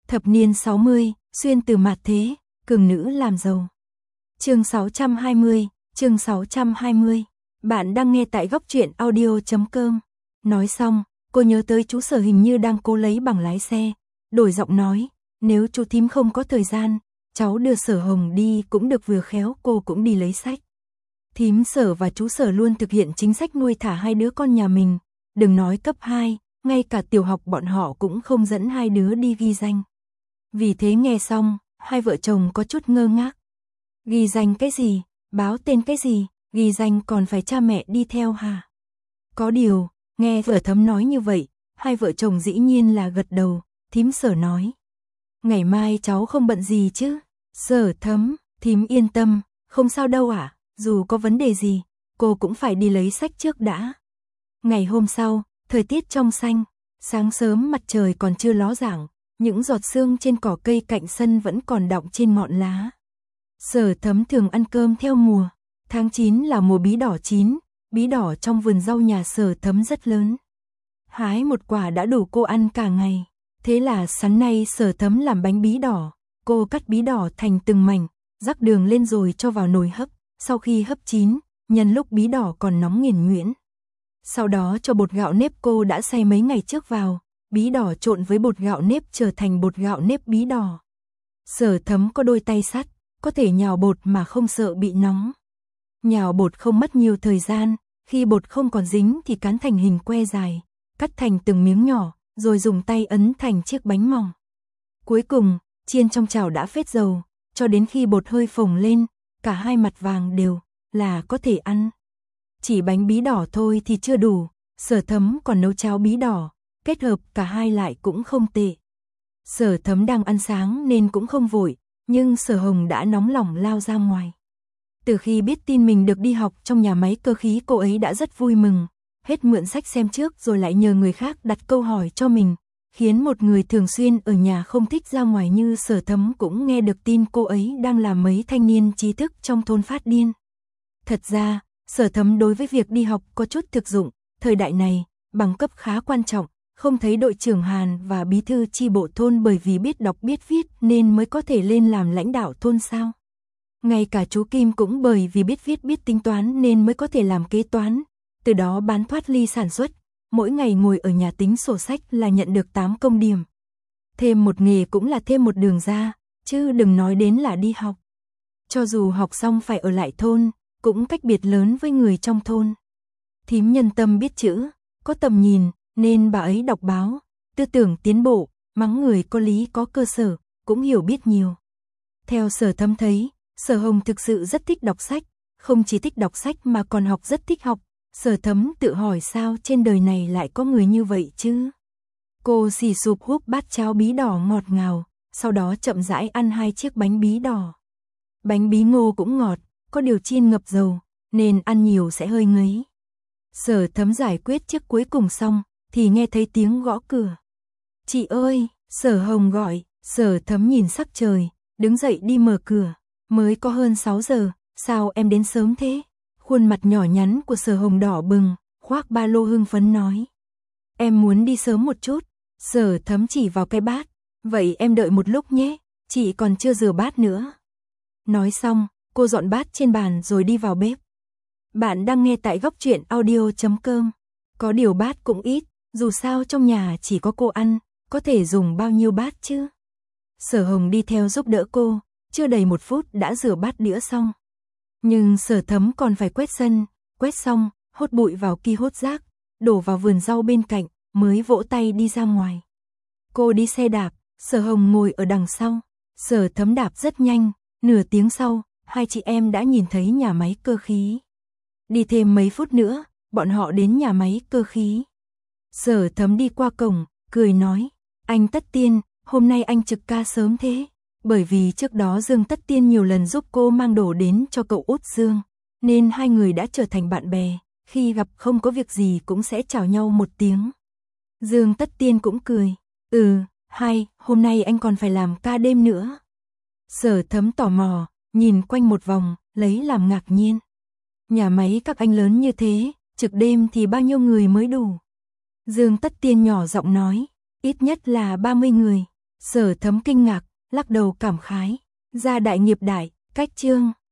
Thập niên 60, xuyên từ mạt thế, cường nữ làm giàu. Chương 620, chương 620. Bạn đang nghe tại góc truyện audio.com. Nói xong, cô nhớ tới chú Sở hình như đang cố lấy bằng lái xe, đổi giọng nói, nếu chú thím không có thời gian, cháu đưa Sở Hồng đi cũng được, vừa khéo cô cũng đi lấy sách. Thím Sở và chú Sở luôn thực hiện chính sách nuôi thả hai đứa con nhà mình, đừng nói cấp 2, ngay cả tiểu học bọn họ cũng không dẫn hai đứa đi ghi danh. Vì thế nghe xong, hai vợ chồng có chút ngơ ngác. Ghi danh cái gì, báo tên cái gì, ghi danh còn phải cha mẹ đi theo hả? Có điều, nghe vợ Thấm nói như vậy, hai vợ chồng dĩ nhiên là gật đầu. Thím Sở nói, ngày mai cháu không bận gì chứ? Sở Thấm, thím yên tâm, không sao đâu ạ, dù có vấn đề gì, cô cũng phải đi lấy sách trước đã. Ngày hôm sau, thời tiết trong xanh, sáng sớm mặt trời còn chưa ló dạng, những giọt sương trên cỏ cây cạnh sân vẫn còn đọng trên ngọn lá. Sở Thấm thường ăn cơm theo mùa, tháng 9 là mùa bí đỏ chín, bí đỏ trong vườn rau nhà Sở Thấm rất lớn. Hái một quả đã đủ cô ăn cả ngày, thế là sáng nay Sở Thấm làm bánh bí đỏ, cô cắt bí đỏ thành từng mảnh, rắc đường lên rồi cho vào nồi hấp, sau khi hấp chín, nhân lúc bí đỏ còn nóng nghiền nhuyễn. Sau đó cho bột gạo nếp cô đã xay mấy ngày trước vào, bí đỏ trộn với bột gạo nếp trở thành bột gạo nếp bí đỏ. Sở Thấm có đôi tay sắt, có thể nhào bột mà không sợ bị nóng. Nhào bột không mất nhiều thời gian, khi bột không còn dính thì cán thành hình que dài, cắt thành từng miếng nhỏ, rồi dùng tay ấn thành chiếc bánh mỏng. Cuối cùng, chiên trong chảo đã phết dầu, cho đến khi bột hơi phồng lên, cả hai mặt vàng đều, là có thể ăn. Chỉ bánh bí đỏ thôi thì chưa đủ, Sở Thấm còn nấu cháo bí đỏ, kết hợp cả hai lại cũng không tệ. Sở Thấm đang ăn sáng nên cũng không vội, nhưng Sở Hồng đã nóng lòng lao ra ngoài. Từ khi biết tin mình được đi học trong nhà máy cơ khí, cô ấy đã rất vui mừng, hết mượn sách xem trước rồi lại nhờ người khác đặt câu hỏi cho mình, khiến một người thường xuyên ở nhà không thích ra ngoài như Sở Thấm cũng nghe được tin cô ấy đang làm mấy thanh niên trí thức trong thôn phát điên. Thật ra, Sở Thấm đối với việc đi học có chút thực dụng, thời đại này, bằng cấp khá quan trọng, không thấy đội trưởng Hàn và bí thư chi bộ thôn bởi vì biết đọc biết viết nên mới có thể lên làm lãnh đạo thôn sao? Ngay cả chú Kim cũng bởi vì biết viết biết tính toán nên mới có thể làm kế toán, từ đó bán thoát ly sản xuất, mỗi ngày ngồi ở nhà tính sổ sách là nhận được 8 công điểm. Thêm một nghề cũng là thêm một đường ra, chứ đừng nói đến là đi học. Cho dù học xong phải ở lại thôn, cũng cách biệt lớn với người trong thôn. Thím Nhân Tâm biết chữ, có tầm nhìn, nên bà ấy đọc báo, tư tưởng tiến bộ, mắng người có lý có cơ sở, cũng hiểu biết nhiều. Theo Sở Thấm thấy, Sở Hồng thực sự rất thích đọc sách, không chỉ thích đọc sách mà còn học rất thích học. Sở Thấm tự hỏi sao trên đời này lại có người như vậy chứ. Cô xì sụp húp bát cháo bí đỏ ngọt ngào, sau đó chậm rãi ăn 2 chiếc bánh bí đỏ. Bánh bí ngô cũng ngọt, có điều chiên ngập dầu, nên ăn nhiều sẽ hơi ngấy. Sở Thấm giải quyết chiếc cuối cùng xong, thì nghe thấy tiếng gõ cửa. Chị ơi, Sở Hồng gọi. Sở Thấm nhìn sắc trời, đứng dậy đi mở cửa. Mới có hơn 6 giờ, sao em đến sớm thế? Khuôn mặt nhỏ nhắn của Sở Hồng đỏ bừng, khoác ba lô hưng phấn nói. Em muốn đi sớm một chút. Sở Thấm chỉ vào cái bát. Vậy em đợi một lúc nhé, chị còn chưa rửa bát nữa. Nói xong, cô dọn bát trên bàn rồi đi vào bếp. Bạn đang nghe tại góc truyện audio.com. Có điều bát cũng ít, dù sao trong nhà chỉ có cô ăn, có thể dùng bao nhiêu bát chứ? Sở Hồng đi theo giúp đỡ cô, chưa đầy 1 phút đã rửa bát đĩa xong. Nhưng Sở Thấm còn phải quét sân, quét xong, hốt bụi vào ki hốt rác, đổ vào vườn rau bên cạnh, mới vỗ tay đi ra ngoài. Cô đi xe đạp, Sở Hồng ngồi ở đằng sau. Sở Thấm đạp rất nhanh, nửa tiếng sau, hai chị em đã nhìn thấy nhà máy cơ khí. Đi thêm mấy phút nữa, bọn họ đến nhà máy cơ khí. Sở Thấm đi qua cổng, cười nói, anh Tất Tiên, hôm nay anh trực ca sớm thế. Bởi vì trước đó Dương Tất Tiên nhiều lần giúp cô mang đồ đến cho cậu út Dương, nên hai người đã trở thành bạn bè, khi gặp không có việc gì cũng sẽ chào nhau một tiếng. Dương Tất Tiên cũng cười, hôm nay anh còn phải làm ca đêm nữa. Sở Thấm tò mò, nhìn quanh một vòng, lấy làm ngạc nhiên. Nhà máy các anh lớn như thế, trực đêm thì bao nhiêu người mới đủ? Dương Tất Tiên nhỏ giọng nói, ít nhất là 30 người. Sở Thấm kinh ngạc, lắc đầu cảm khái, gia đại nghiệp đại, cách chương.